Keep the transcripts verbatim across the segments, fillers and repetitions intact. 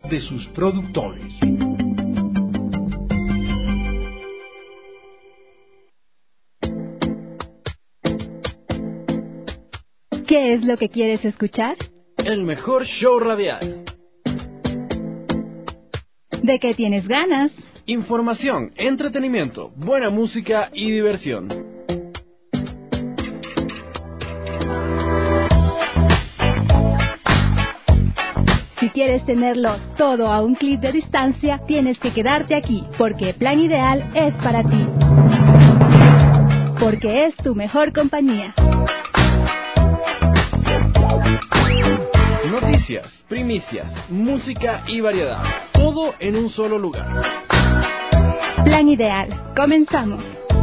de sus productores. ¿Qué es lo que quieres escuchar? El mejor show radial. ¿De qué tienes ganas? Información, entretenimiento, buena música y diversión. Si quieres tenerlo todo a un clic de distancia, tienes que quedarte aquí, porque Plan Ideal es para ti. Porque es tu mejor compañía. Noticias, primicias, música y variedad. Todo en un solo lugar. Plan Ideal. Comenzamos.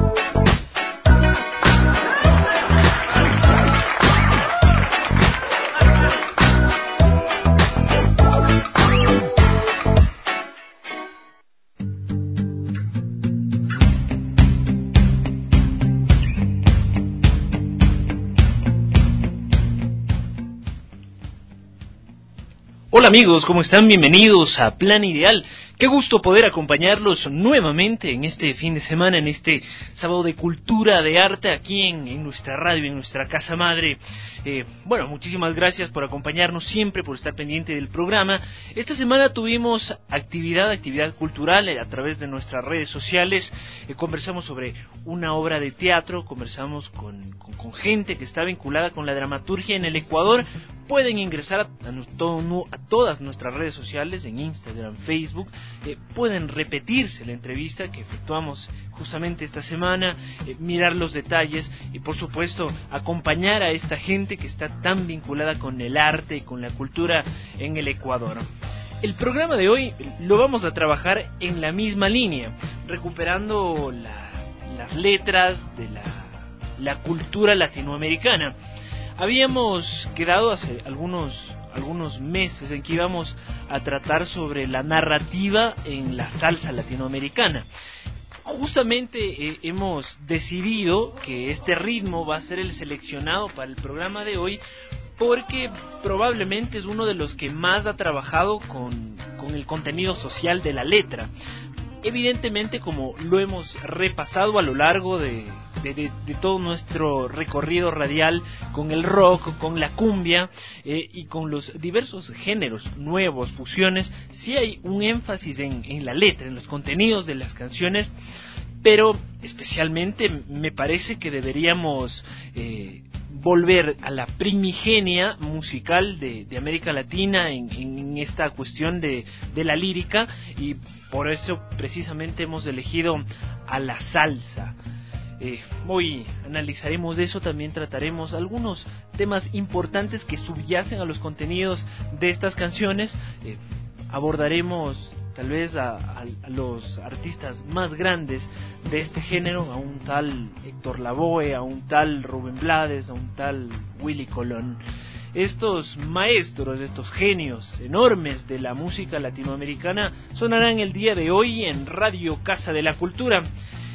Hola amigos, ¿cómo están? Bienvenidos a Plan Ideal. Qué gusto poder acompañarlos nuevamente en este fin de semana, en este sábado de cultura, de arte, aquí en, en nuestra radio, en nuestra casa madre. Eh, bueno, muchísimas gracias por acompañarnos siempre, por estar pendiente del programa. Esta semana tuvimos actividad, actividad cultural eh, a través de nuestras redes sociales. Eh, conversamos sobre una obra de teatro, conversamos con, con, con gente que está vinculada con la dramaturgia en el Ecuador. Pueden ingresar a, a, a todas nuestras redes sociales, en Instagram, Facebook. Eh, pueden repetirse la entrevista que efectuamos justamente esta semana, eh, mirar los detalles y por supuesto acompañar a esta gente que está tan vinculada con el arte y con la cultura en el Ecuador. El programa de hoy lo vamos a trabajar en la misma línea, recuperando la, las letras de la, la cultura latinoamericana. Habíamos quedado hace algunos algunos meses en que íbamos a tratar sobre la narrativa en la salsa latinoamericana. Justamente eh, hemos decidido que este ritmo va a ser el seleccionado para el programa de hoy, porque probablemente es uno de los que más ha trabajado con, con el contenido social de la letra. Evidentemente, como lo hemos repasado a lo largo de, de, de, de todo nuestro recorrido radial con el rock, con la cumbia eh, y con los diversos géneros nuevos, fusiones, sí hay un énfasis en, en la letra, en los contenidos de las canciones, pero especialmente me parece que deberíamos eh, volver a la primigenia musical de, de América Latina en, en esta cuestión de, de la lírica, y por eso precisamente hemos elegido a la salsa. Eh, hoy analizaremos eso, también trataremos algunos temas importantes que subyacen a los contenidos de estas canciones. Eh, abordaremos tal vez a, a, a los artistas más grandes de este género, a un tal Héctor Lavoe, a un tal Rubén Blades, a un tal Willy Colón. Estos maestros, estos genios enormes de la música latinoamericana sonarán el día de hoy en Radio Casa de la Cultura.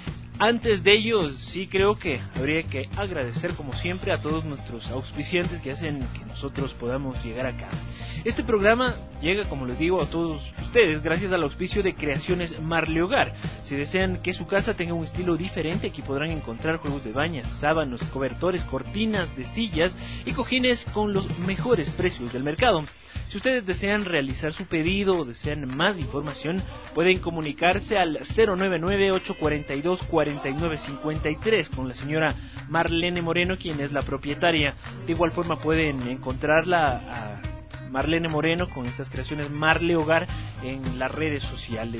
Antes de ello, sí creo que habría que agradecer como siempre a todos nuestros auspiciantes que hacen que nosotros podamos llegar acá. Este programa llega, como les digo, a todos ustedes gracias al auspicio de Creaciones Marle Hogar. Si desean que su casa tenga un estilo diferente, aquí podrán encontrar juegos de bañas, sábanos, cobertores, cortinas de sillas y cojines con los mejores precios del mercado. Si ustedes desean realizar su pedido o desean más información, pueden comunicarse al cero nueve nueve, ocho cuatro dos, cuatro nueve cinco tres con la señora Marlene Moreno, quien es la propietaria. De igual forma pueden encontrarla a Marlene Moreno con estas creaciones Marle Hogar en las redes sociales.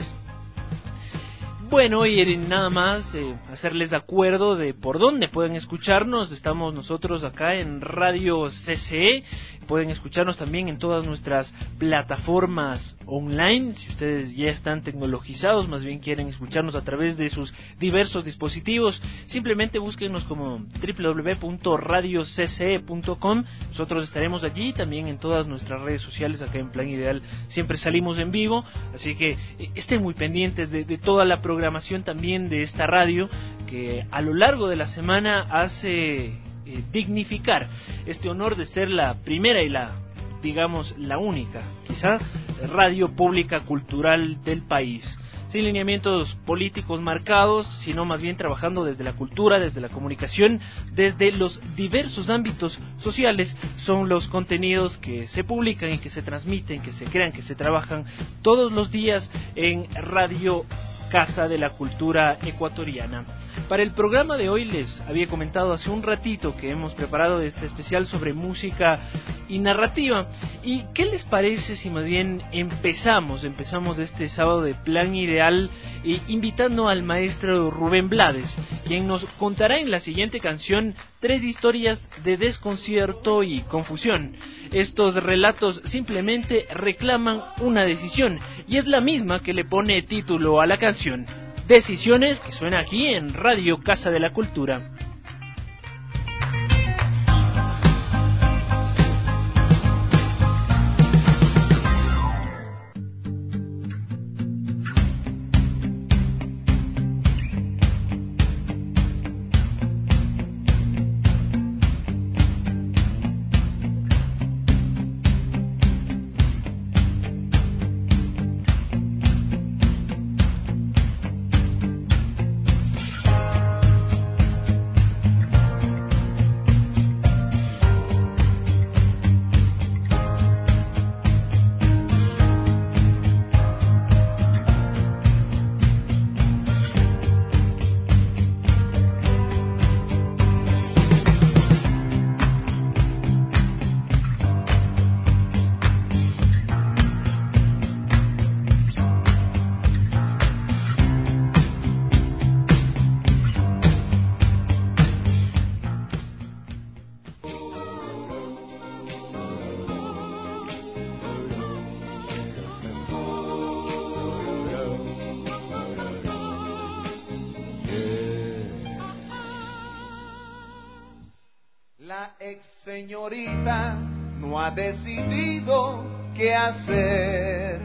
Bueno, y nada más eh, hacerles de acuerdo de por dónde pueden escucharnos. Estamos nosotros acá en Radio C C E. Pueden escucharnos también en todas nuestras plataformas online. Si ustedes ya están tecnologizados, más bien quieren escucharnos a través de sus diversos dispositivos, simplemente búsquenos como doble u doble u doble u punto radio c c e punto com. Nosotros estaremos allí, también en todas nuestras redes sociales. Acá en Plan Ideal siempre salimos en vivo, así que eh, estén muy pendientes de, de toda la programación también de esta radio, que a lo largo de la semana hace eh, dignificar este honor de ser la primera y la, digamos, la única, quizá radio pública cultural del país. Sin lineamientos políticos marcados, sino más bien trabajando desde la cultura, desde la comunicación, desde los diversos ámbitos sociales, son los contenidos que se publican y que se transmiten, que se crean, que se trabajan todos los días en Radio Casa de la Cultura Ecuatoriana. Para el programa de hoy les había comentado hace un ratito que hemos preparado este especial sobre música y narrativa. ¿Y qué les parece si más bien empezamos, empezamos este sábado de Plan Ideal eh, invitando al maestro Rubén Blades, quien nos contará en la siguiente canción tres historias de desconcierto y confusión? Estos relatos simplemente reclaman una decisión y es la misma que le pone título a la canción. Decisiones, que suena aquí en Radio Casa de la Cultura. La ex señorita no ha decidido qué hacer.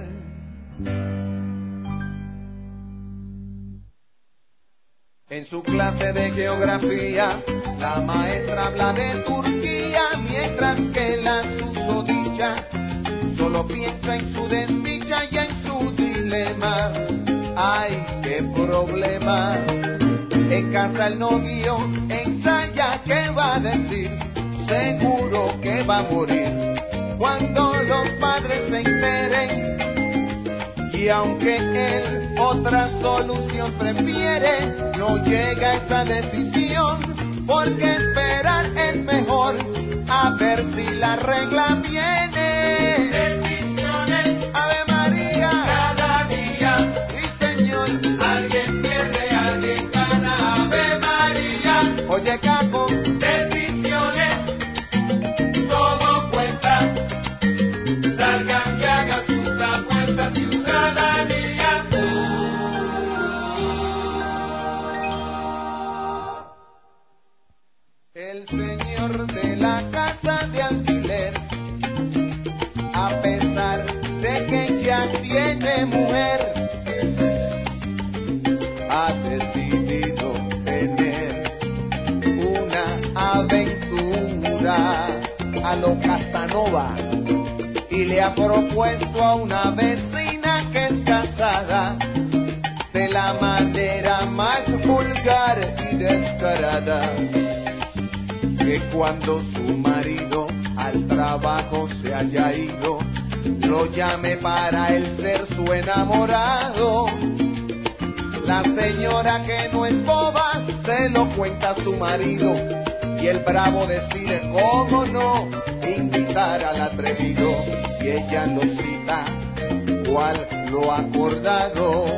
En su clase de geografía, la maestra habla de Turquía, mientras que la susodicha solo piensa en su desdicha y en su dilema. ¡Ay, qué problema! En casa el novio ensaya qué va a decir, seguro que va a morir cuando los padres se enteren. Y aunque él otra solución prefiere, no llega a esa decisión, porque esperar es mejor, a ver si la regla viene. Decisiones, Ave María, cada día, sí señor, alguien pierde, alguien gana, Ave María. Oye Caco, decisiones, todo cuesta, salgan y hagan sus apuestas, ciudadanía. El señor de la casa de alquiler, a pesar de que ya tiene mujer, ha decidido tener una aventura a lo Casanova y le ha propuesto a una vecina que es casada de la manera más vulgar y descarada, que cuando su marido al trabajo se haya ido, lo llame para él ser su enamorado. La señora, que no es boba, se lo cuenta a su marido, y el bravo decide cómo no invitar al atrevido, y ella lo cita cual lo acordado.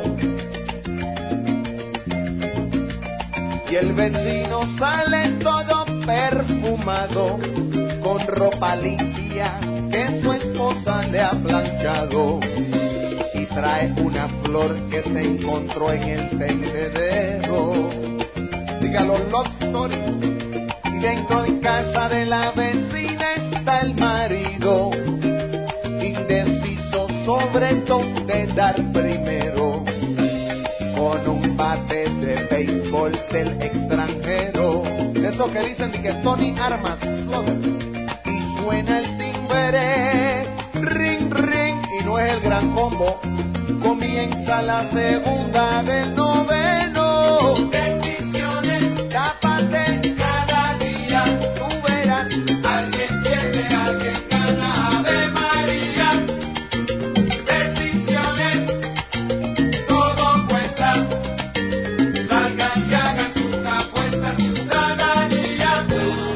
Y el vecino sale todo perfumado, con ropa limpia que su esposa le ha planchado, y trae una flor que se encontró en el tendedero. Dígalo, love story. Y dentro de casa de la vecina está el marido, indeciso sobre dónde dar primero, con un bate de béisbol del extranjero, eso que dicen de que Tony Armas, slogan, y suena el timbre, ring, ring, y no esto es el gran combo. Comienza la segunda del noveno. Decisiones, tápate cada día. Tú verás, alguien pierde, alguien gana. Ave María. Decisiones, todo cuenta. Salgan y hagan sus apuestas, ciudadanía.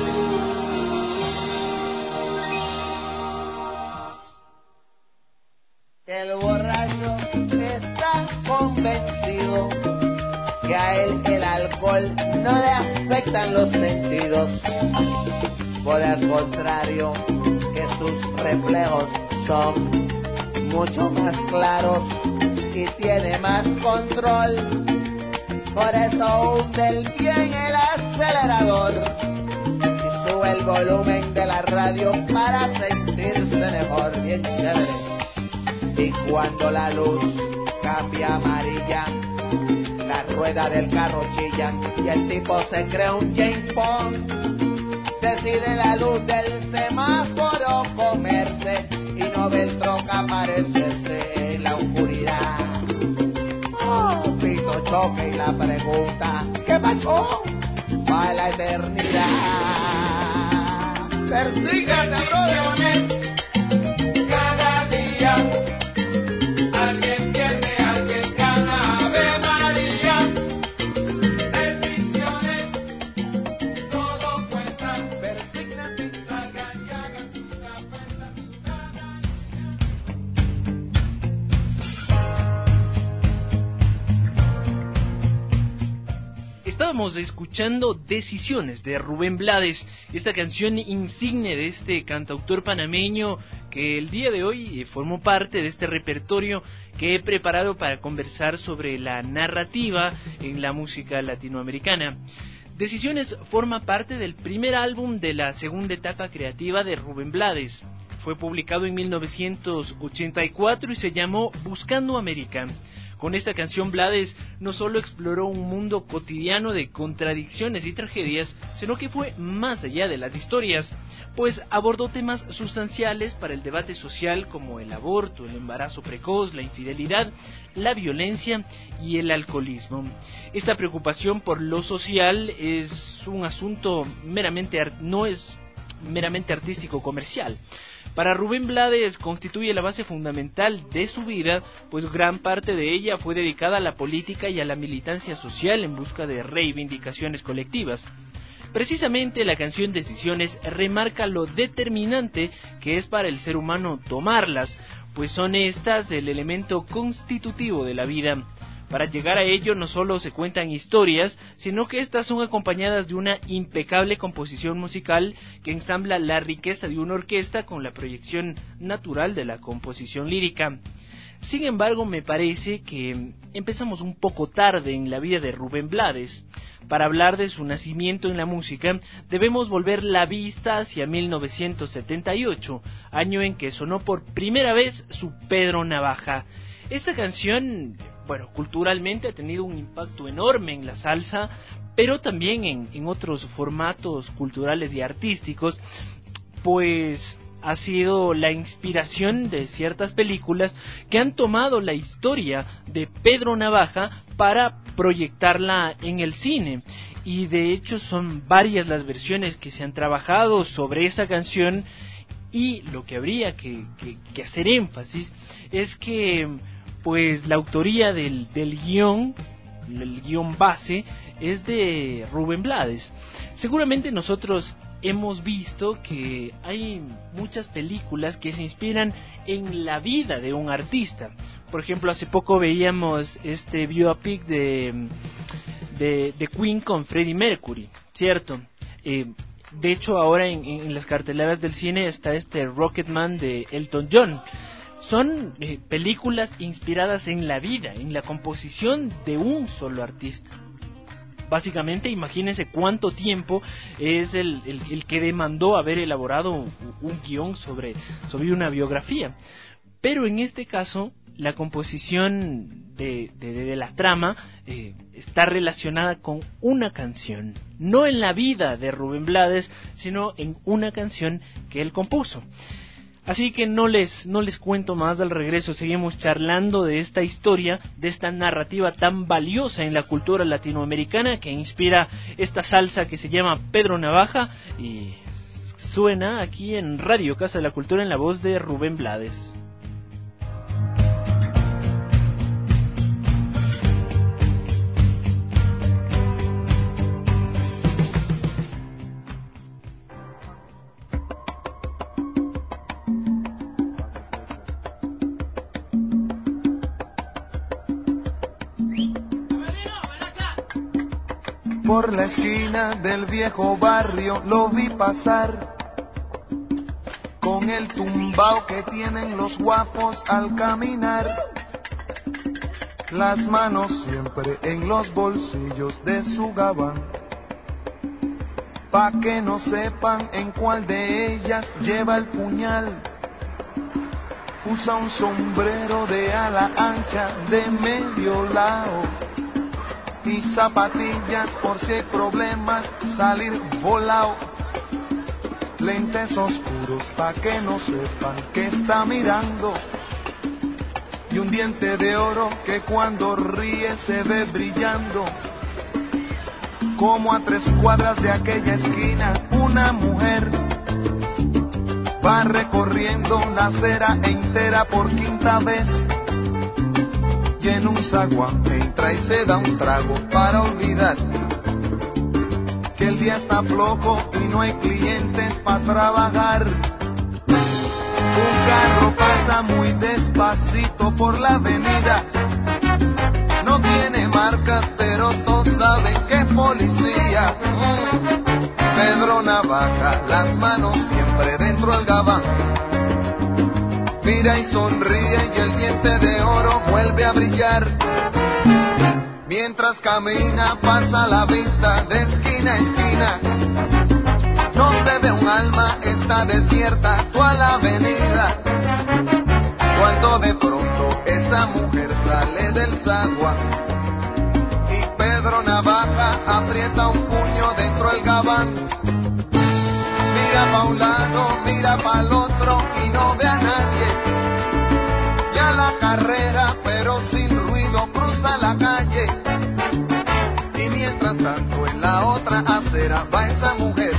El borracho está convencido que a él el alcohol no le afectan los sentidos. Por el contrario, que sus reflejos son mucho más claros y tiene más control. Por eso hunde bien el acelerador y sube el volumen de la radio para sentirse mejor, bien chévere. Y cuando la luz cambia amarilla, la rueda del carro chilla y el tipo se cree un James Bond. Decide la luz del semáforo comerse y no ve el troca aparecerse en la oscuridad. Oh, pito choque y la pregunta, ¿qué pasó? Va a la eternidad. Persíguete, brother. Cada día alguien pierde, alguien gana. Ave María. Decisiones, todo cuenta. Persígnate, salgan y hagan sus apuestas, ciudadanos. Estábamos escuchando Decisiones de Rubén Blades, esta canción insigne de este cantautor panameño que el día de hoy formó parte de este repertorio que he preparado para conversar sobre la narrativa en la música latinoamericana. Decisiones forma parte del primer álbum de la segunda etapa creativa de Rubén Blades. Fue publicado en mil novecientos ochenta y cuatro y se llamó Buscando América. Con esta canción Blades no solo exploró un mundo cotidiano de contradicciones y tragedias, sino que fue más allá de las historias, pues abordó temas sustanciales para el debate social como el aborto, el embarazo precoz, la infidelidad, la violencia y el alcoholismo. Esta preocupación por lo social es un asunto meramente no es meramente artístico comercial. Para Rubén Blades constituye la base fundamental de su vida, pues gran parte de ella fue dedicada a la política y a la militancia social en busca de reivindicaciones colectivas. Precisamente la canción Decisiones remarca lo determinante que es para el ser humano tomarlas, pues son estas el elemento constitutivo de la vida. Para llegar a ello no solo se cuentan historias, sino que estas son acompañadas de una impecable composición musical que ensambla la riqueza de una orquesta con la proyección natural de la composición lírica. Sin embargo, me parece que empezamos un poco tarde en la vida de Rubén Blades. Para hablar de su nacimiento en la música, debemos volver la vista hacia mil novecientos setenta y ocho, año en que sonó por primera vez su Pedro Navaja. Esta canción, bueno, culturalmente ha tenido un impacto enorme en la salsa, pero también en, en otros formatos culturales y artísticos, pues ha sido la inspiración de ciertas películas que han tomado la historia de Pedro Navaja para proyectarla en el cine. Y de hecho son varias las versiones que se han trabajado sobre esa canción, y lo que habría que, que, que hacer énfasis es que pues la autoría del, del guión, el guión base, es de Rubén Blades. Seguramente nosotros hemos visto que hay muchas películas que se inspiran en la vida de un artista. Por ejemplo, hace poco veíamos este biopic de, de, de Queen con Freddie Mercury, ¿cierto? Eh, de hecho, ahora en, en las carteleras del cine está este Rocketman de Elton John. Son eh, películas inspiradas en la vida, en la composición de un solo artista. Básicamente, imagínense cuánto tiempo es el, el, el que demandó haber elaborado un, un guión sobre, sobre una biografía. Pero en este caso, la composición de, de, de la trama eh, está relacionada con una canción. No en la vida de Rubén Blades, sino en una canción que él compuso. Así que no les, no les cuento más. Al regreso seguimos charlando de esta historia, de esta narrativa tan valiosa en la cultura latinoamericana que inspira esta salsa que se llama Pedro Navaja y suena aquí en Radio Casa de la Cultura en la voz de Rubén Blades. Por la esquina del viejo barrio lo vi pasar, con el tumbao que tienen los guapos al caminar, las manos siempre en los bolsillos de su gabán, pa' que no sepan en cuál de ellas lleva el puñal. Usa un sombrero de ala ancha de medio lado y zapatillas por si hay problemas salir volado, lentes oscuros pa' que no sepan que está mirando, y un diente de oro que cuando ríe se ve brillando. Como a tres cuadras de aquella esquina una mujer va recorriendo la acera entera por quinta vez, y en un zaguán entra y se da un trago para olvidar que el día está flojo y no hay clientes para trabajar. Un carro pasa muy despacito por la avenida, no tiene marcas pero todos saben que es policía. Pedro Navaja, las manos siempre dentro del gabán, mira y sonríe y el diente de oro vuelve a brillar. Mientras camina pasa la vista de esquina a esquina, no se ve un alma, está desierta toda la avenida. Cuando de pronto esa mujer sale del zaguán y Pedro Navaja aprieta un puño dentro del gabán. Mira pa' un lado, mira pa' el otro y no ve a nadie. Ya la carrera, pero sin ruido, cruza la calle. Y mientras tanto en la otra acera va esa mujer,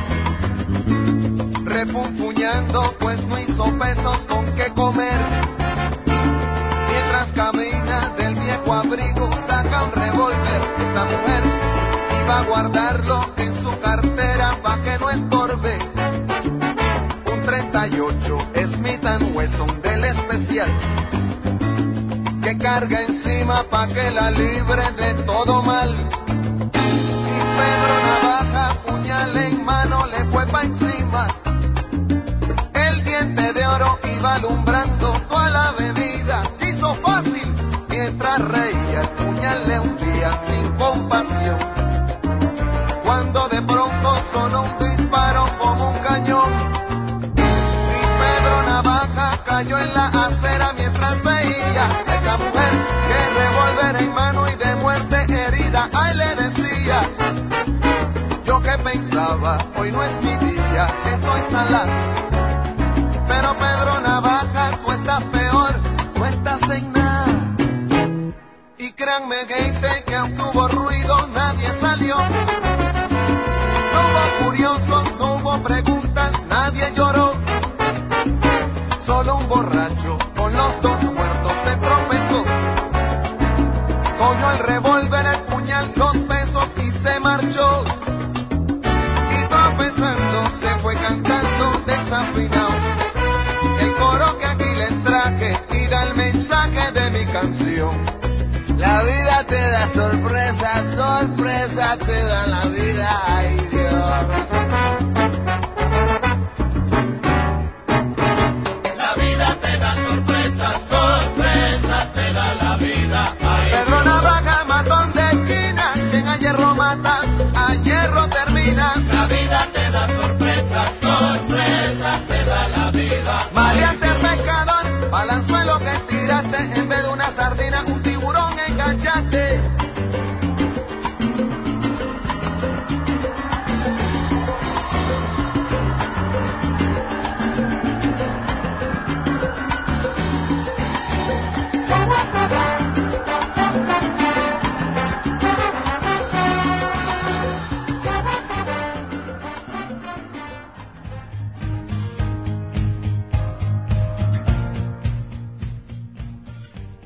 refunfuñando pues no hizo pesos con qué comer. Mientras camina del viejo abrigo saca un revólver. Esa mujer iba a guardarlo en su cartera pa' que no estorbe. Un treinta y ocho Smith and Wesson del especial, que carga encima pa' que la libre de todo mal. Y Pedro Navaja, puñal en mano, le fue pa' encima. El diente de oro iba alumbrando toda la avenida. Hizo fácil mientras reía, el puñal le hundía sin compasión. Cuando de pronto sonó un disparo como un cañón, y Pedro Navaja cayó en la acera mientras veía a esa mujer que revólver en mano y de muerte herida. Ay, le decía, yo que pensaba, hoy no es mi día, estoy salado. Pero Pedro Navaja, tú estás peor, tú estás en nada. Y créanme gente que aunque hubo ruido nadie salió. No hubo curiosos, no hubo preguntas, nadie lloró. Solo un borracho con los dos muertos se tropezó. Cogió el revólver, el puñal, dos pesos y se marchó. Y tropezando se fue cantando desafinado el coro que aquí les traje y da el mensaje de mi canción. La vida te da sorpresa, sorpresa te da la vida, ay Dios. La vida te da sorpresa, sorpresa te da la vida, ay Dios. Pedro Navaja, matón de esquina, quien a hierro mata, a hierro termina. La vida te da sorpresa, sorpresa te da la vida. Maleante pescador, balanzuelo que tiraste, en vez de una sardina, un tiburón enganchaste.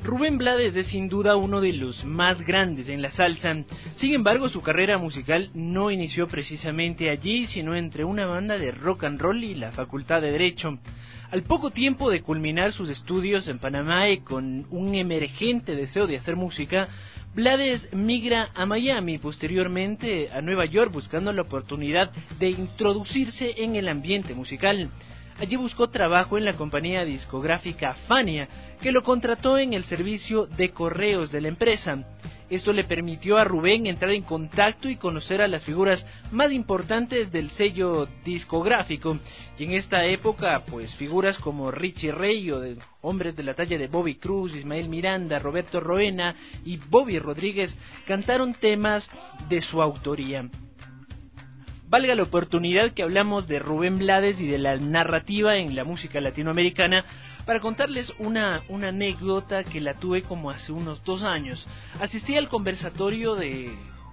Rubén Blades es sin duda uno de los más grandes en la salsa. Sin embargo, su carrera musical no inició precisamente allí, sino entre una banda de rock and roll y la Facultad de Derecho. Al poco tiempo de culminar sus estudios en Panamá y con un emergente deseo de hacer música, Blades migra a Miami y posteriormente a Nueva York buscando la oportunidad de introducirse en el ambiente musical. Allí buscó trabajo en la compañía discográfica Fania, que lo contrató en el servicio de correos de la empresa. Esto le permitió a Rubén entrar en contacto y conocer a las figuras más importantes del sello discográfico. Y en esta época, pues figuras como Richie Ray o de hombres de la talla de Bobby Cruz, Ismael Miranda, Roberto Roena y Bobby Rodríguez cantaron temas de su autoría. Valga la oportunidad que hablamos de Rubén Blades y de la narrativa en la música latinoamericana para contarles una, una anécdota que la tuve como hace unos dos años. Asistí al conversatorio de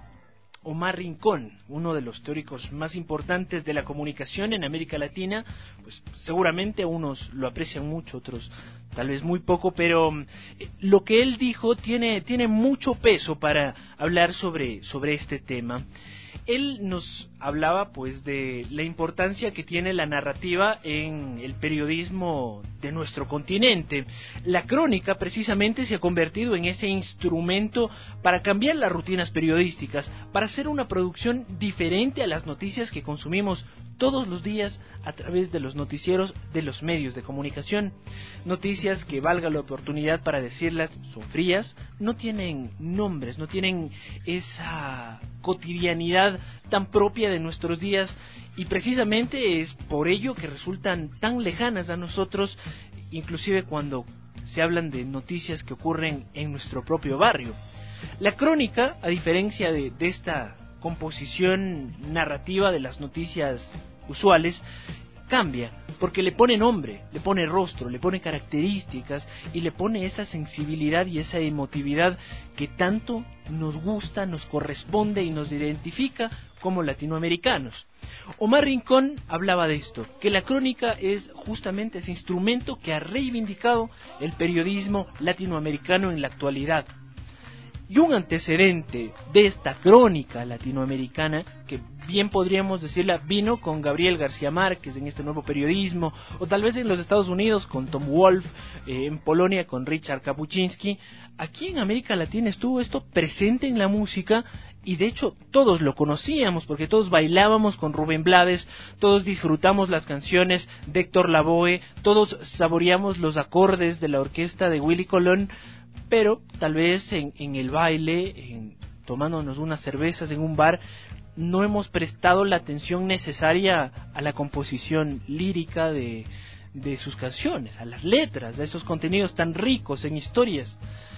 Omar Rincón, uno de los teóricos más importantes de la comunicación en América Latina. Pues seguramente unos lo aprecian mucho, otros tal vez muy poco, pero eh, lo que él dijo tiene, tiene mucho peso para hablar sobre, sobre este tema. Él nos hablaba pues de la importancia que tiene la narrativa en el periodismo de nuestro continente. La crónica precisamente se ha convertido en ese instrumento para cambiar las rutinas periodísticas, para hacer una producción diferente a las noticias que consumimos todos los días a través de los noticieros de los medios de comunicación. Noticias que, valga la oportunidad para decirlas, son frías, no tienen nombres, no tienen esa cotidianidad tan propia de nuestros días, y precisamente es por ello que resultan tan lejanas a nosotros, inclusive cuando se hablan de noticias que ocurren en nuestro propio barrio. La crónica, a diferencia de, de esta composición narrativa de las noticias usuales, cambia, porque le pone nombre, le pone rostro, le pone características y le pone esa sensibilidad y esa emotividad que tanto nos gusta, nos corresponde y nos identifica como latinoamericanos. Omar Rincón hablaba de esto, que la crónica es justamente ese instrumento que ha reivindicado el periodismo latinoamericano en la actualidad. Y un antecedente de esta crónica latinoamericana, que bien podríamos decirla, vino con Gabriel García Márquez en este nuevo periodismo, o tal vez en los Estados Unidos con Tom Wolfe, eh, en Polonia con Richard Kapuscinski. Aquí en América Latina estuvo esto presente en la música, y de hecho todos lo conocíamos, porque todos bailábamos con Rubén Blades, todos disfrutamos las canciones de Héctor Lavoe, todos saboreamos los acordes de la orquesta de Willy Colón, pero tal vez en, en el baile, en, tomándonos unas cervezas en un bar, no hemos prestado la atención necesaria a la composición lírica de, de sus canciones, a las letras, a esos contenidos tan ricos en historias.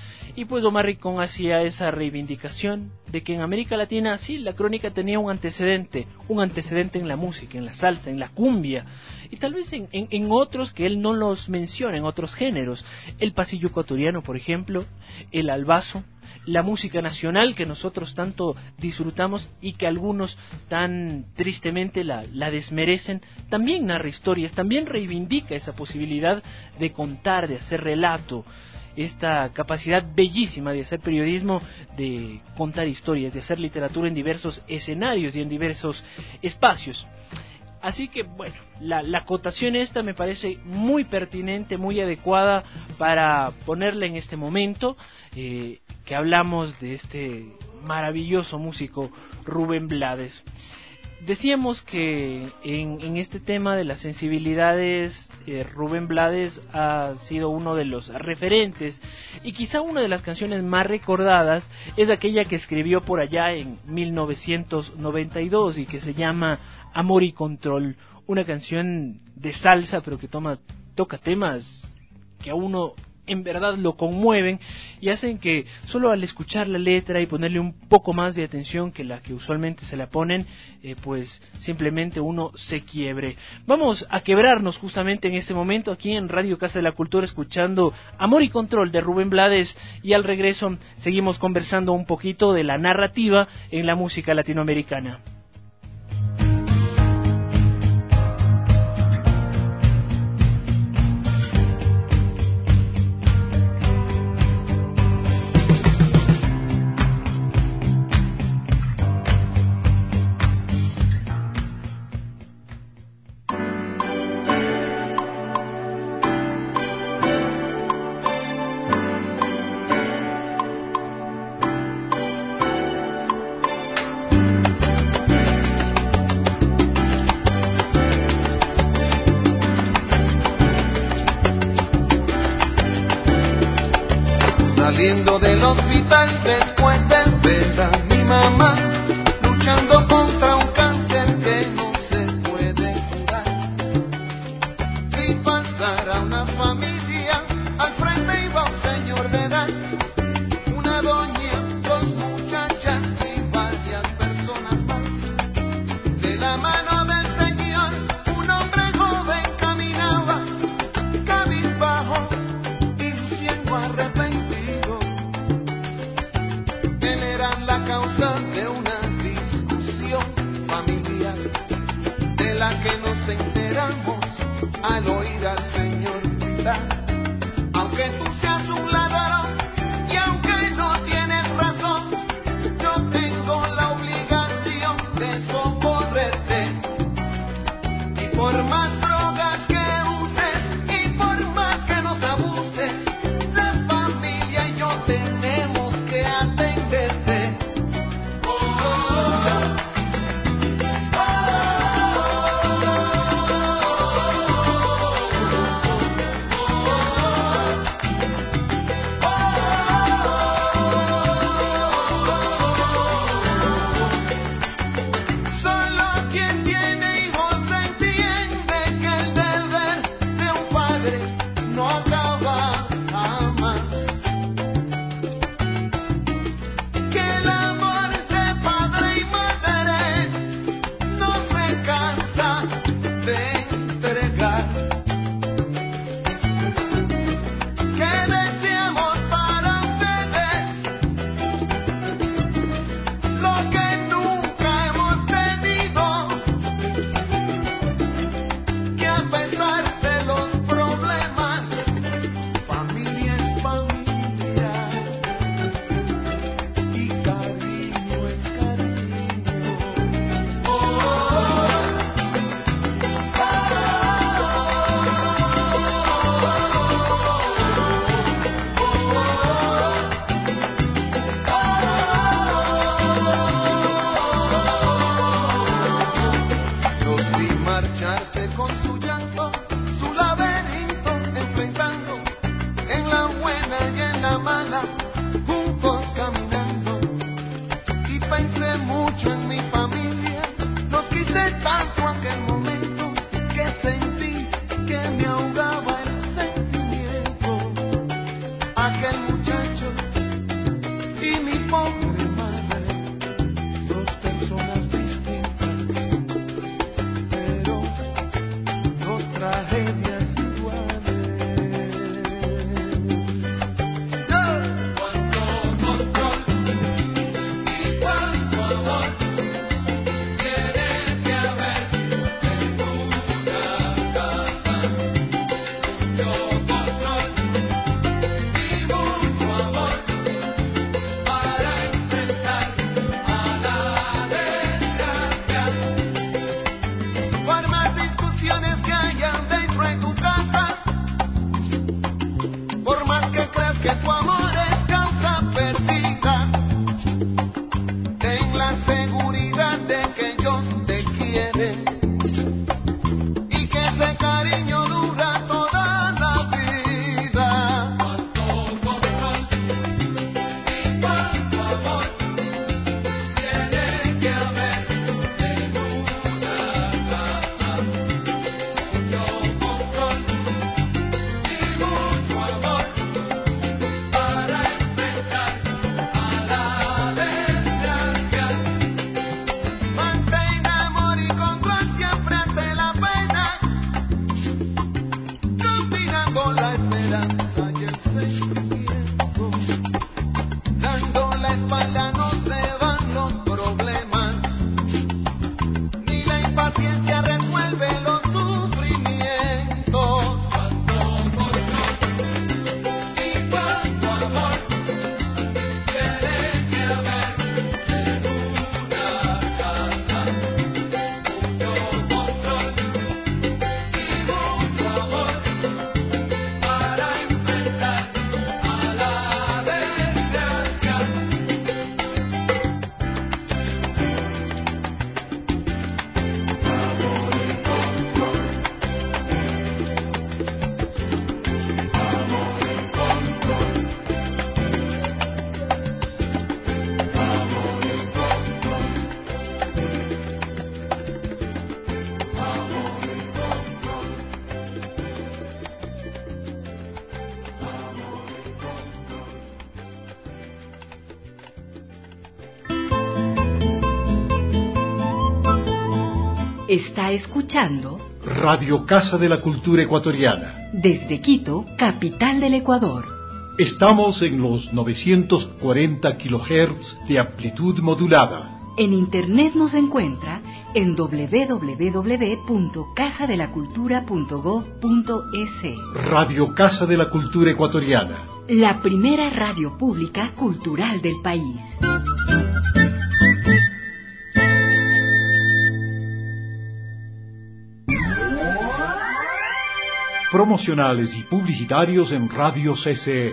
Y pues Omar Rincón hacía esa reivindicación de que en América Latina sí, la crónica tenía un antecedente, un antecedente en la música, en la salsa, en la cumbia, y tal vez en, en, en otros que él no los menciona, en otros géneros, el pasillo ecuatoriano, por ejemplo, el albazo, la música nacional que nosotros tanto disfrutamos y que algunos tan tristemente la, la desmerecen, también narra historias, también reivindica esa posibilidad de contar, de hacer relato, esta capacidad bellísima de hacer periodismo, de contar historias, de hacer literatura en diversos escenarios y en diversos espacios. Así que bueno, la, la acotación esta me parece muy pertinente, muy adecuada para ponerla en este momento, eh, que hablamos de este maravilloso músico Rubén Blades. Decíamos que en, en este tema de las sensibilidades, eh, Rubén Blades ha sido uno de los referentes, y quizá una de las canciones más recordadas es aquella que escribió por allá en mil novecientos noventa y dos y que se llama Amor y Control, una canción de salsa pero que toma, toca temas que a uno en verdad lo conmueven y hacen que solo al escuchar la letra y ponerle un poco más de atención que la que usualmente se la ponen, eh, pues simplemente uno se quiebre. Vamos a quebrarnos justamente en este momento aquí en Radio Casa de la Cultura escuchando Amor y Control de Rubén Blades, y al regreso seguimos conversando un poquito de la narrativa en la música latinoamericana. saliendo del hospital después de ver a mi mamá luchando contra un cáncer que no se puede curar. Vi pasar a una familia, al frente iba un señor de edad, una doña, dos muchachas y varias personas más. De la mano del señor, un hombre joven caminaba, cabizbajo y luciendo arrepentido. Él era la causa de una Está escuchando Radio Casa de la Cultura Ecuatoriana. Desde Quito, capital del Ecuador. Estamos en los novecientos cuarenta kilohertz de amplitud modulada. En internet nos encuentra en doble u doble u doble u punto casa de la cultura punto gob punto es. Radio Casa de la Cultura Ecuatoriana. La primera radio pública cultural del país. Promocionales y publicitarios en Radio C C E.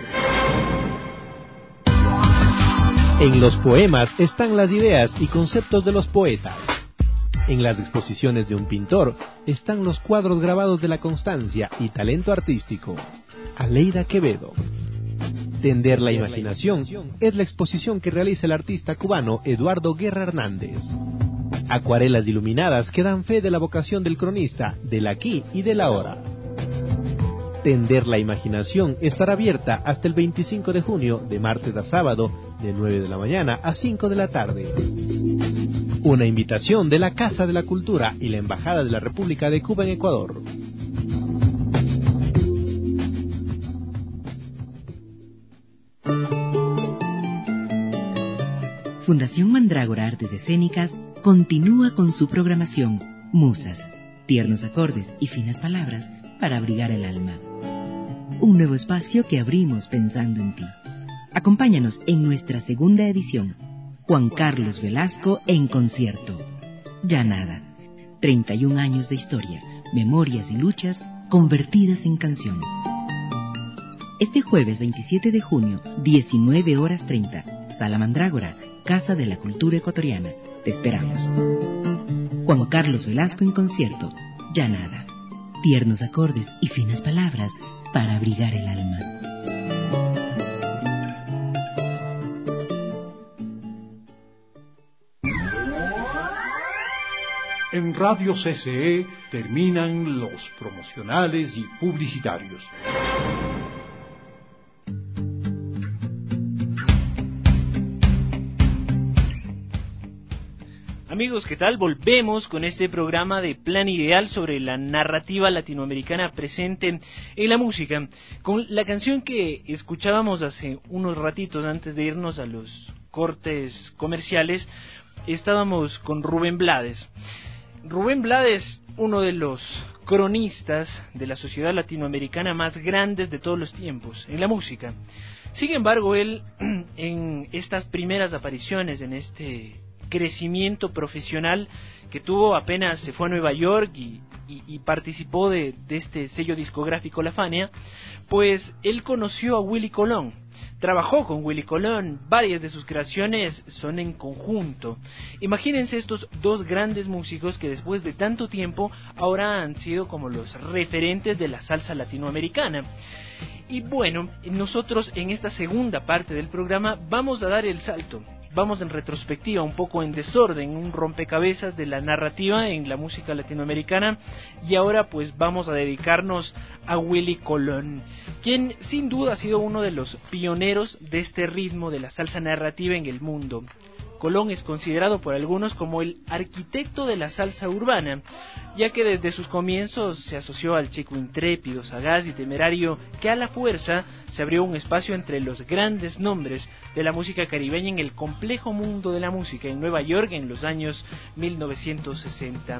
En los poemas están las ideas y conceptos de los poetas. En las exposiciones de un pintor están los cuadros grabados de la constancia y talento artístico. Aleida Quevedo. Tender la imaginación es la exposición que realiza el artista cubano Eduardo Guerra Hernández. Acuarelas iluminadas que dan fe de la vocación del cronista del aquí y del ahora. Tender la imaginación estará abierta hasta el veinticinco de junio, de martes a sábado, de nueve de la mañana a cinco de la tarde. Una invitación de la Casa de la Cultura y la Embajada de la República de Cuba en Ecuador. Fundación Mandrágora Artes Escénicas continúa con su programación Musas, tiernos acordes y finas palabras para abrigar el alma. Un nuevo espacio que abrimos pensando en ti. Acompáñanos en nuestra segunda edición. Juan Carlos Velasco en concierto. Ya nada. treinta y un años de historia, memorias y luchas convertidas en canción. Este jueves veintisiete de junio, diecinueve horas treinta, Sala Mandrágora, Casa de la Cultura Ecuatoriana. Te esperamos. Juan Carlos Velasco en concierto. Ya nada. Tiernos acordes y finas palabras para abrigar el alma. En Radio C C E terminan los promocionales y publicitarios. Amigos, ¿qué tal? Volvemos con este programa de Plan Ideal sobre la narrativa latinoamericana presente en la música, con la canción que escuchábamos hace unos ratitos antes de irnos a los cortes comerciales. Estábamos con Rubén Blades. Rubén Blades, uno de los cronistas de la sociedad latinoamericana más grandes de todos los tiempos en la música. Sin embargo, él en estas primeras apariciones, en este crecimiento profesional que tuvo, apenas se fue a Nueva York y, y, y participó de, de este sello discográfico La Fania, pues él conoció a Willy Colón, trabajó con Willy Colón, varias de sus creaciones son en conjunto. Imagínense estos dos grandes músicos que después de tanto tiempo ahora han sido como los referentes de la salsa latinoamericana. Y bueno, nosotros en esta segunda parte del programa vamos a dar el salto. Vamos en retrospectiva, un poco en desorden, un rompecabezas de la narrativa en la música latinoamericana, y ahora pues vamos a dedicarnos a Willy Colón, quien sin duda ha sido uno de los pioneros de este ritmo de la salsa narrativa en el mundo. Colón es considerado por algunos como el arquitecto de la salsa urbana, ya que desde sus comienzos se asoció al chico intrépido, sagaz y temerario que a la fuerza se abrió un espacio entre los grandes nombres de la música caribeña en el complejo mundo de la música en Nueva York en los años mil novecientos sesenta.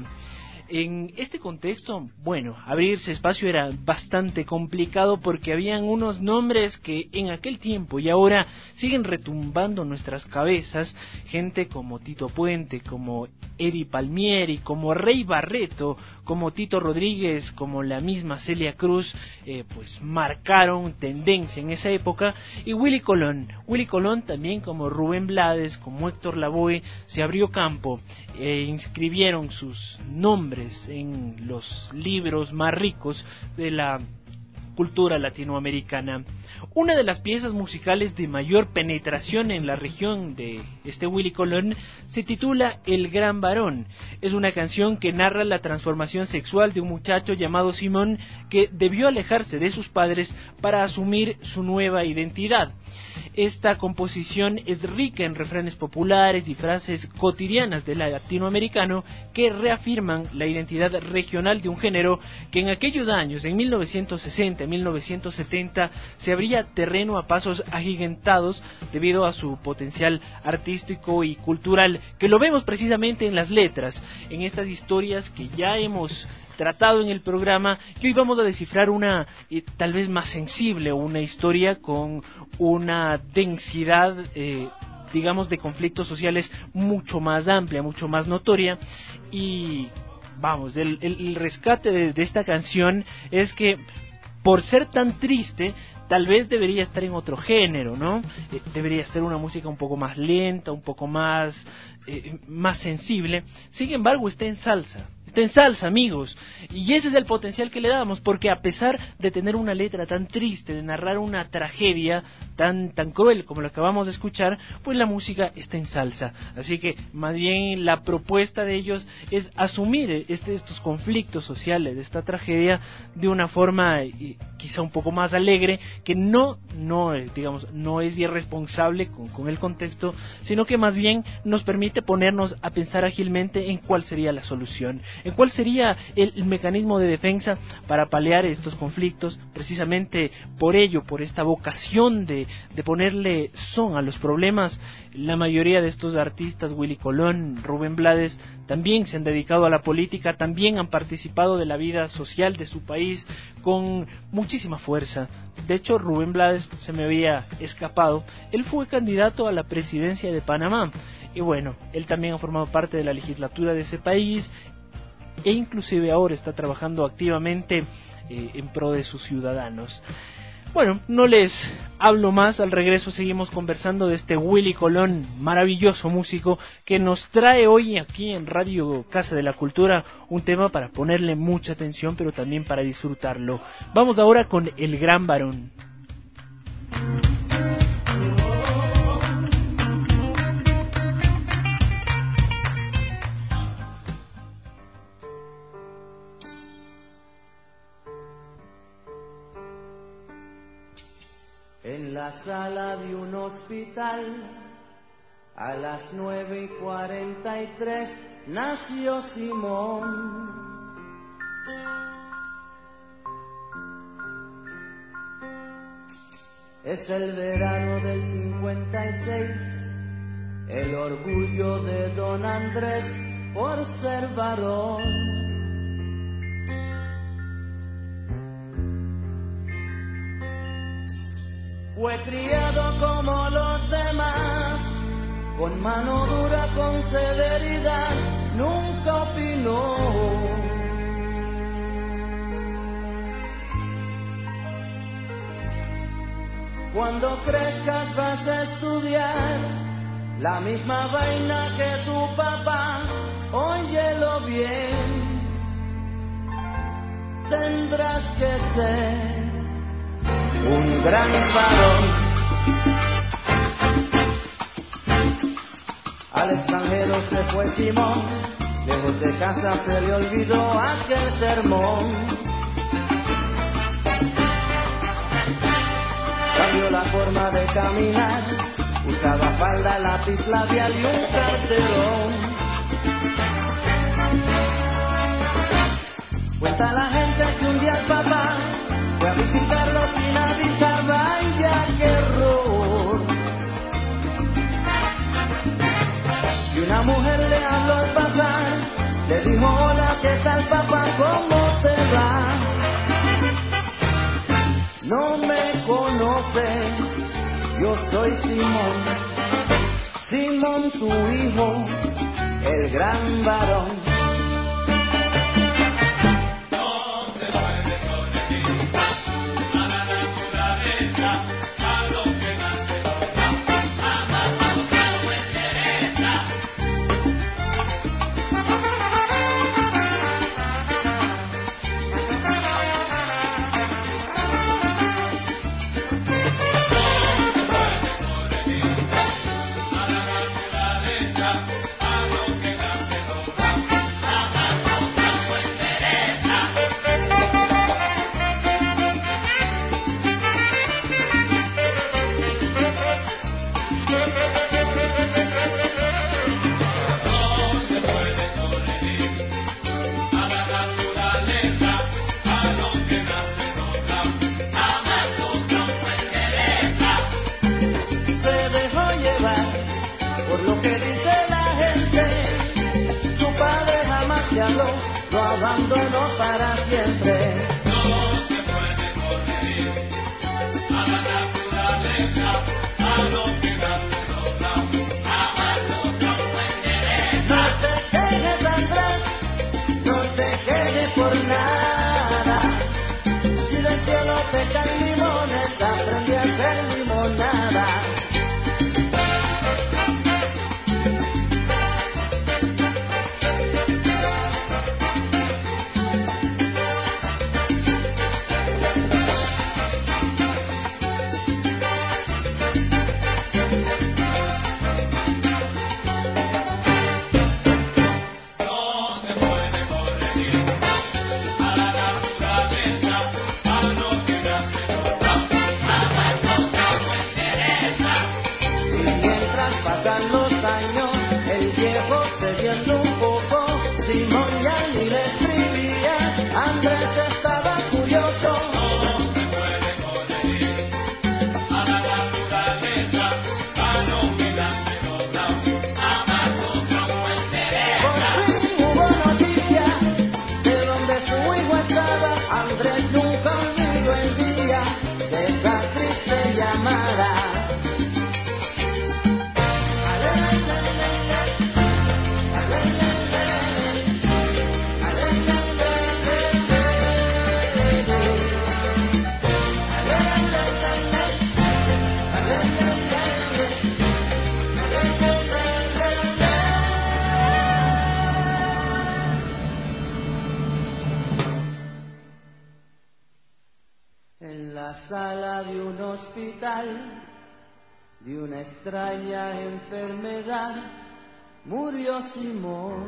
En este contexto, bueno, abrirse espacio era bastante complicado porque habían unos nombres que en aquel tiempo y ahora siguen retumbando en nuestras cabezas, gente como Tito Puente, como Eddie Palmieri, como Rey Barreto, como Tito Rodríguez, como la misma Celia Cruz, eh, pues marcaron tendencia en esa época, y Willy Colón, Willy Colón también como Rubén Blades, como Héctor Lavoe, se abrió campo, e inscribieron sus nombres en los libros más ricos de la cultura latinoamericana. Una de las piezas musicales de mayor penetración en la región de este Willy Colón se titula El Gran Varón. Es una canción que narra la transformación sexual de un muchacho llamado Simón que debió alejarse de sus padres para asumir su nueva identidad. esta composición es rica en refranes populares y frases cotidianas del latinoamericano que reafirman la identidad regional de un género que en aquellos años, en mil novecientos sesenta, mil novecientos setenta, se abría terreno a pasos agigantados debido a su potencial artístico y cultural, que lo vemos precisamente en las letras, en estas historias que ya hemos tratado en el programa, que hoy vamos a descifrar una eh, tal vez más sensible, una historia con una densidad eh, digamos de conflictos sociales mucho más amplia, mucho más notoria. Y vamos, el, el, el rescate de, de esta canción es que por ser tan triste tal vez debería estar en otro género, ¿no? Eh, debería ser una música un poco más lenta, un poco más eh, más sensible. Sin embargo, está en salsa. Está en salsa, amigos, y ese es el potencial que le damos, porque a pesar de tener una letra tan triste, de narrar una tragedia tan tan cruel como la que acabamos de escuchar, pues la música está en salsa. Así que más bien la propuesta de ellos es asumir este, estos conflictos sociales, esta tragedia, de una forma eh, quizá un poco más alegre, que no no digamos no es irresponsable con, con el contexto, sino que más bien nos permite ponernos a pensar ágilmente en cuál sería la solución, en cuál sería el, el mecanismo de defensa para paliar estos conflictos. Precisamente por ello, por esta vocación de, de ponerle son a los problemas, la mayoría de estos artistas, Willy Colón, Rubén Blades, también se han dedicado a la política, también han participado de la vida social de su país con muchísima fuerza. De hecho, Rubén Blades, se me había escapado, él fue candidato a la presidencia de Panamá, y bueno, él también ha formado parte de la legislatura de ese país, e inclusive ahora está trabajando activamente eh, en pro de sus ciudadanos. Bueno, no les hablo más, al regreso seguimos conversando de este Willy Colón, maravilloso músico, que nos trae hoy aquí en Radio Casa de la Cultura un tema para ponerle mucha atención, pero también para disfrutarlo. Vamos ahora con El Gran Varón. En la sala de un hospital, a las nueve y cuarenta y tres, nació Simón. Es el verano del cincuenta y seis, el orgullo de don Andrés por ser varón. Fue criado como los demás, con mano dura, con severidad, nunca opinó. Cuando crezcas vas a estudiar la misma vaina que tu papá, óyelo bien, tendrás que ser un gran varón. Al extranjero se fue Simón, lejos de casa se le olvidó aquel sermón. Cambió la forma de caminar, usaba falda, lápiz labial y un carterón. Cuenta la gente que un día el papá fue a visitarlo sin avisar, vaya qué error. Y una mujer le habló al pasar, le dijo: hola, ¿qué tal papá? ¿Cómo te va? No me conoces, yo soy Simón, Simón tu hijo, el gran varón. hospital de una extraña enfermedad murió Simón.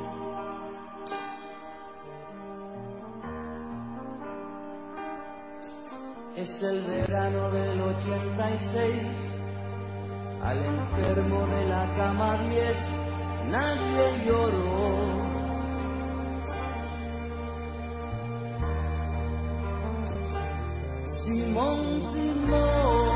Es el verano del ochenta y seis, al enfermo de la cama diez nadie lloró. Simón, Simón,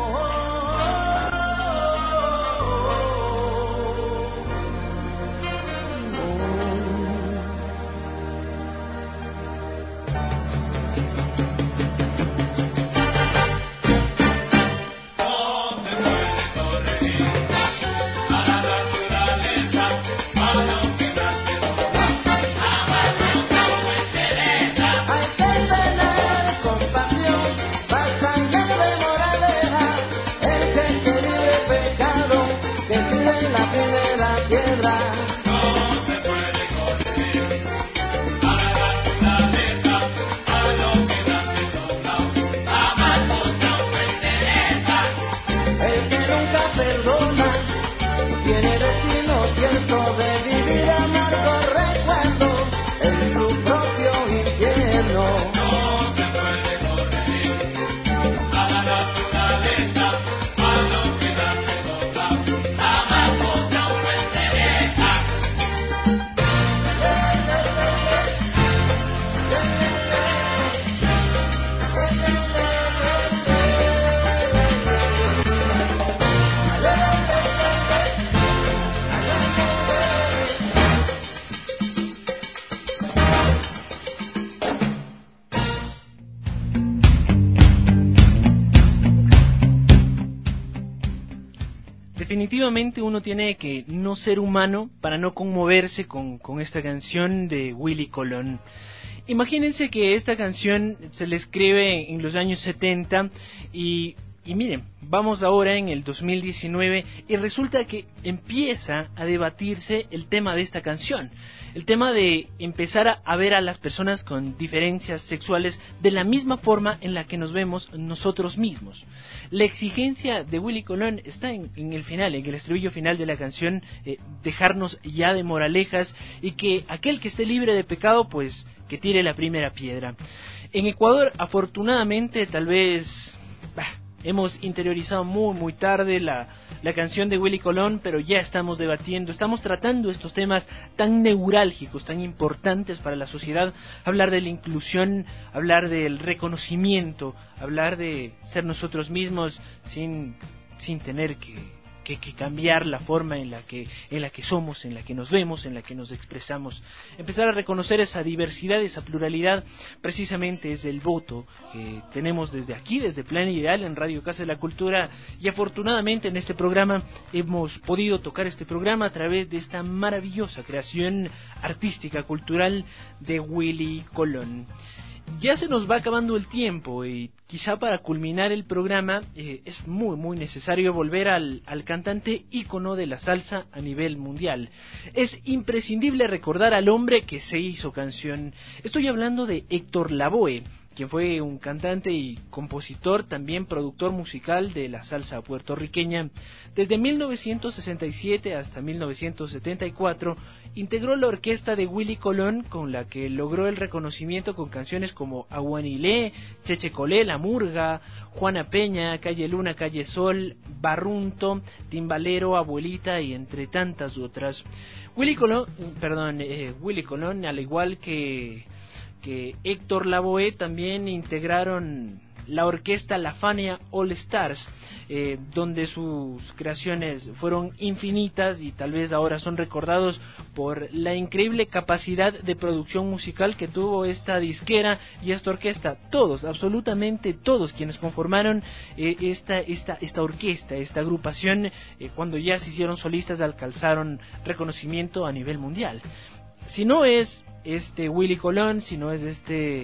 definitivamente uno tiene que no ser humano para no conmoverse con, con esta canción de Willy Colón. Imagínense que esta canción se le escribe en los años setenta y, y miren, vamos ahora en el dos mil diecinueve y resulta que empieza a debatirse el tema de esta canción. El tema de empezar a, a ver a las personas con diferencias sexuales de la misma forma en la que nos vemos nosotros mismos. La exigencia de Willy Colón está en, en el final, en el estribillo final de la canción, eh, dejarnos ya de moralejas y que aquel que esté libre de pecado, pues que tire la primera piedra. En Ecuador, afortunadamente, tal vez bah, hemos interiorizado muy muy tarde la, la canción de Willy Colón, pero ya estamos debatiendo, estamos tratando estos temas tan neurálgicos, tan importantes para la sociedad, hablar de la inclusión, hablar del reconocimiento, hablar de ser nosotros mismos sin, sin tener que, que, que cambiar la forma en la que, en la que somos, en la que nos vemos, en la que nos expresamos. Empezar a reconocer esa diversidad, esa pluralidad, precisamente es el voto que tenemos desde aquí, desde Plan Ideal en Radio Casa de la Cultura, y afortunadamente en este programa hemos podido tocar este programa a través de esta maravillosa creación artística, cultural de Willy Colón. Ya se nos va acabando el tiempo y quizá para culminar el programa eh, es muy muy necesario volver al, al cantante ícono de la salsa a nivel mundial. Es imprescindible recordar al hombre que se hizo canción. Estoy hablando de Héctor Lavoe, quien fue un cantante y compositor, también productor musical de la salsa puertorriqueña. Desde mil novecientos sesenta y siete hasta mil novecientos setenta y cuatro integró la orquesta de Willy Colón, con la que logró el reconocimiento con canciones como Aguanilé, Cheche Colé, La Murga, Juana Peña, Calle Luna, Calle Sol, Barrunto, Timbalero, Abuelita y entre tantas otras. Willy Colón, perdón, eh, Willy Colón, al igual que que Héctor Lavoe, también integraron la orquesta La Fania All Stars, eh, donde sus creaciones fueron infinitas y tal vez ahora son recordados por la increíble capacidad de producción musical que tuvo esta disquera y esta orquesta. Todos, absolutamente todos quienes conformaron eh, esta, esta, esta orquesta, esta agrupación, eh, cuando ya se hicieron solistas alcanzaron reconocimiento a nivel mundial. Si no es este Willy Colón, si no es este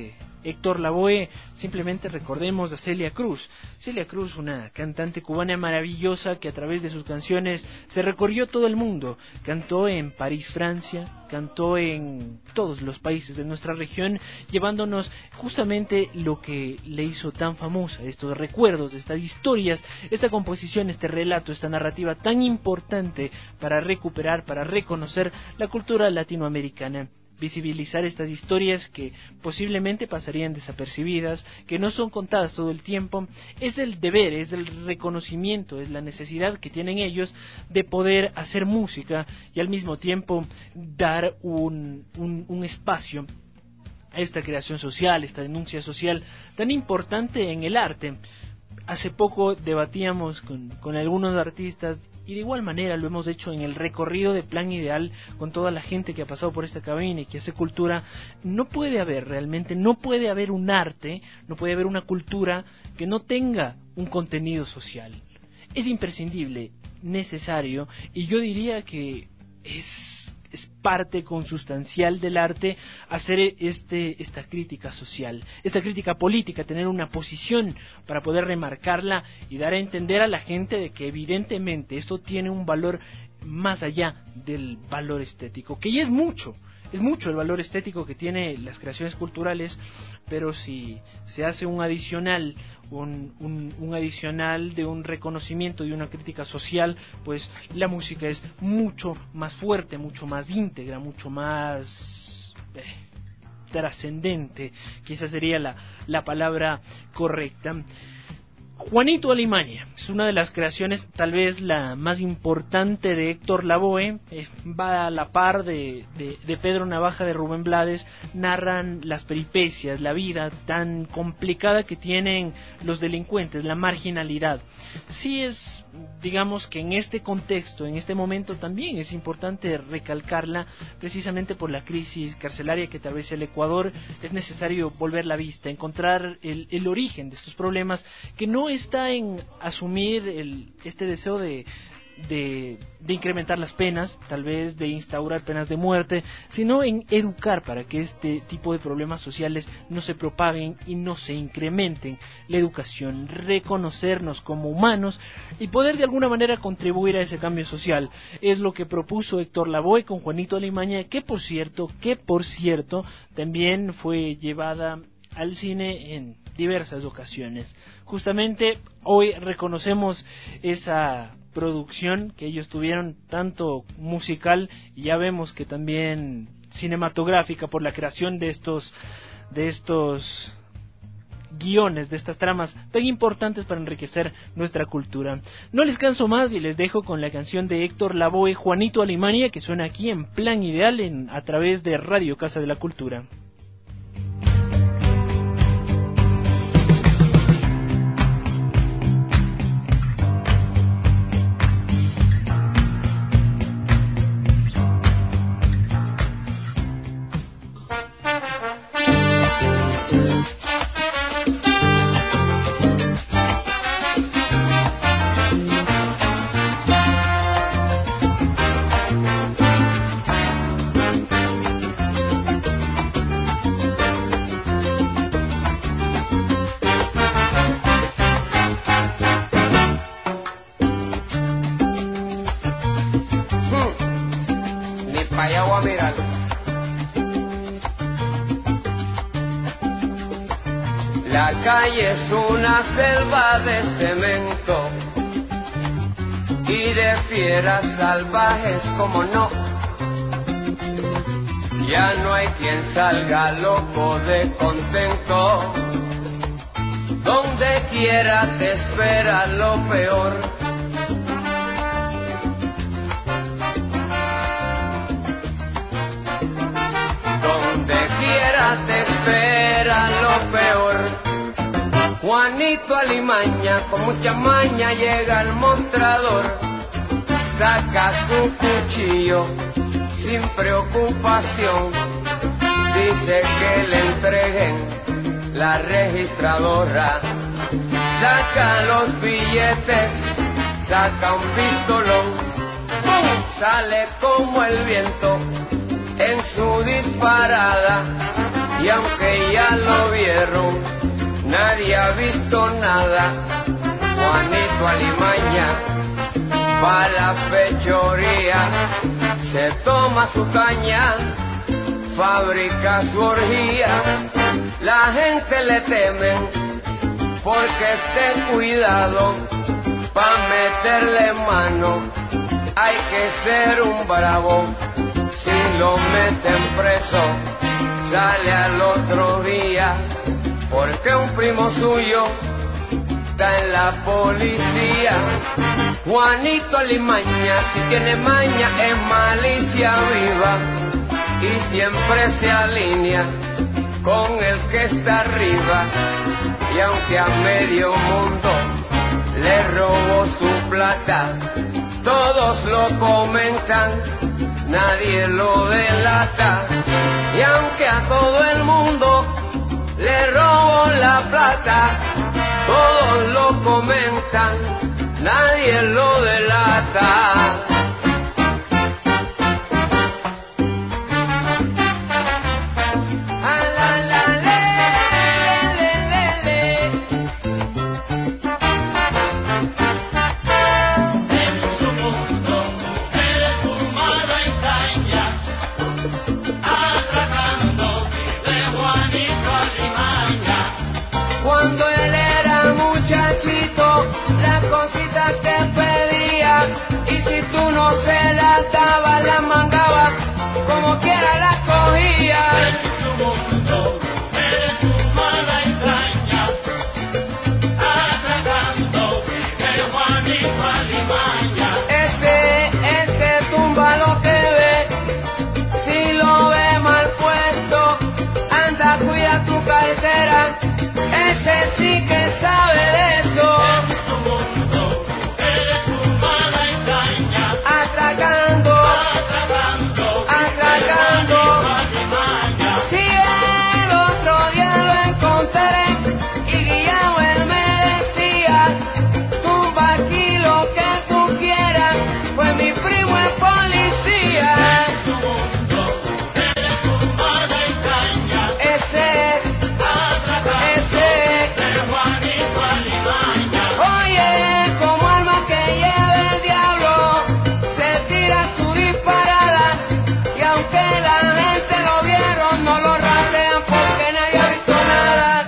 Héctor Lavoe, simplemente recordemos a Celia Cruz. Celia Cruz, una cantante cubana maravillosa que a través de sus canciones se recorrió todo el mundo. Cantó en París, Francia, cantó en todos los países de nuestra región, llevándonos justamente lo que le hizo tan famosa, estos recuerdos, estas historias, esta composición, este relato, esta narrativa tan importante para recuperar, para reconocer la cultura latinoamericana. Visibilizar estas historias que posiblemente pasarían desapercibidas, que no son contadas todo el tiempo, es el deber, es el reconocimiento, es la necesidad que tienen ellos de poder hacer música y al mismo tiempo dar un, un, un espacio a esta creación social, esta denuncia social tan importante en el arte. Hace poco debatíamos con, con algunos artistas y de igual manera lo hemos hecho en el recorrido de Plan Ideal con toda la gente que ha pasado por esta cabina y que hace cultura. No puede haber realmente, no puede haber un arte, no puede haber una cultura que no tenga un contenido social. Es imprescindible, necesario, y yo diría que es, es parte consustancial del arte hacer este, esta crítica social, esta crítica política, tener una posición para poder remarcarla y dar a entender a la gente de que evidentemente esto tiene un valor más allá del valor estético, que ya es mucho. Es mucho el valor estético que tiene las creaciones culturales, pero si se hace un adicional, un, un, un adicional de un reconocimiento y una crítica social, pues la música es mucho más fuerte, mucho más íntegra, mucho más eh, trascendente, quizás sería la, la palabra correcta. Juanito Alimaña es una de las creaciones, tal vez la más importante de Héctor Lavoe, eh, va a la par de, de, de Pedro Navaja, de Rubén Blades, narran las peripecias, la vida tan complicada que tienen los delincuentes, la marginalidad. Sí es, digamos que en este contexto, en este momento también es importante recalcarla, precisamente por la crisis carcelaria que atraviesa el Ecuador, es necesario volver la vista, encontrar el, el origen de estos problemas, que no está en asumir el, este deseo de, de, de incrementar las penas, tal vez de instaurar penas de muerte, sino en educar para que este tipo de problemas sociales no se propaguen y no se incrementen. La educación, reconocernos como humanos y poder de alguna manera contribuir a ese cambio social, es lo que propuso Héctor Lavoe con Juanito Alimaña, que por cierto, que por cierto, también fue llevada al cine en diversas ocasiones. Justamente hoy reconocemos esa producción que ellos tuvieron, tanto musical y ya vemos que también cinematográfica, por la creación de estos de estos guiones, de estas tramas tan importantes para enriquecer nuestra cultura. No les canso más y les dejo con la canción de Héctor Lavoe, Juanito Alimaña, que suena aquí en Plan Ideal en, a través de Radio Casa de la Cultura. La calle es una selva de cemento y de fieras salvajes, como no. Ya no hay quien salga loco de contento. Donde quiera te espera lo peor. Donde quiera te espera lo peor. Juanito Alimaña con mucha maña llega al mostrador, saca su cuchillo sin preocupación, dice que le entreguen la registradora, saca los billetes, saca un pistolón, ¡pum! Sale como el viento en su disparada y aunque ya lo vieron, nadie ha visto nada. Juanito Alimaña va a la fechoría, se toma su caña, fabrica su orgía. La gente le teme porque esté cuidado, pa' meterle mano hay que ser un bravo. Si lo meten preso, sale al otro día, porque un primo suyo está en la policía. Juanito Alimaña, si tiene maña, es malicia viva, y siempre se alinea con el que está arriba. Y aunque a medio mundo le robó su plata, todos lo comentan, nadie lo delata. Y aunque a todo el mundo le robó la plata, todos lo comentan, nadie lo delata. Cuando él era muchachito, las cositas que pedía, y si tú no se las dabas, las mangaba, como quiera las cogía. En su mundo, eres su mala entraña, atracando vive Juanito Alimaña. Ese, ese tumba lo que ve, si lo ve mal puesto, anda, cuida tu cartera. Ese sí que sabe de eso. En su mundo, eres su mala entraña, atracando, atracando, atracando. Si el otro día lo encontré y guiado él me decía, tumba aquí lo que tú quieras, pues mi primo es policía. En su mundo, eres su mala entraña, ese es. Oye, como alma que lleva el diablo, se tira su disparada, y aunque la gente lo vieron, no lo rastrean porque nadie ha visto nada.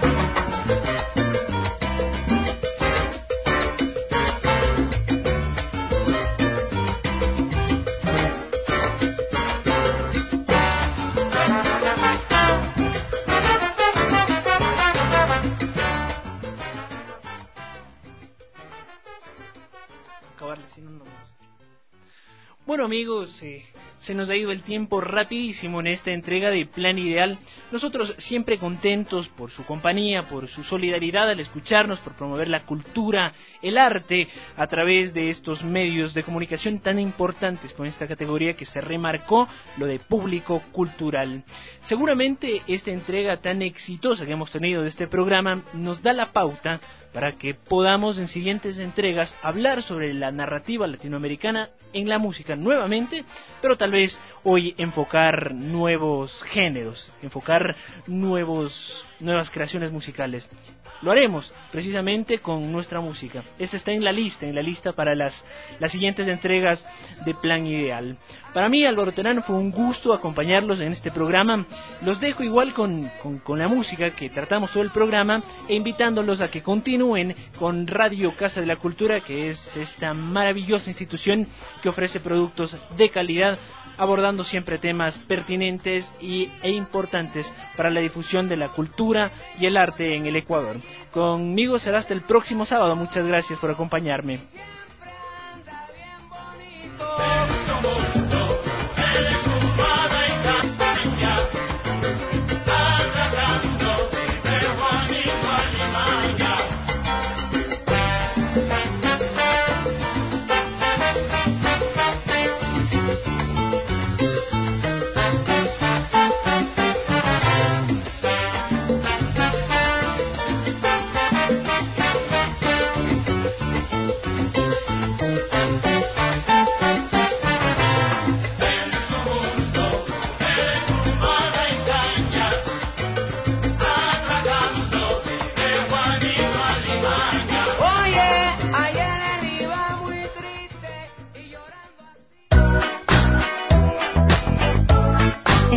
Acabarle, si no, no vamos. Bueno amigos, eh, se nos ha ido el tiempo rapidísimo en esta entrega de Plan Ideal. Nosotros siempre contentos por su compañía, por su solidaridad al escucharnos, por promover la cultura, el arte a través de estos medios de comunicación tan importantes con esta categoría que se remarcó, lo de público cultural. Seguramente esta entrega tan exitosa que hemos tenido de este programa nos da la pauta para que podamos en siguientes entregas hablar sobre la narrativa latinoamericana en la música nuevamente, pero tal vez hoy enfocar nuevos géneros, enfocar nuevos nuevas creaciones musicales. Lo haremos precisamente con nuestra música. Esta está en la lista, en la lista para las, las siguientes entregas de Plan Ideal. Para mí, Álvaro Terán, fue un gusto acompañarlos en este programa. Los dejo igual con, con, con la música que tratamos todo el programa, e invitándolos a que continúen con Radio Casa de la Cultura, que es esta maravillosa institución que ofrece productos de calidad, abordando siempre temas pertinentes y, e importantes para la difusión de la cultura y el arte en el Ecuador. Conmigo será hasta el próximo sábado. Muchas gracias por acompañarme.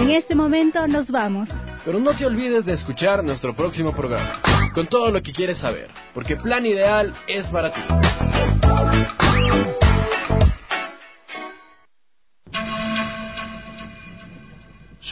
En este momento nos vamos. Pero no te olvides de escuchar nuestro próximo programa, con todo lo que quieres saber, porque Plan Ideal es para ti.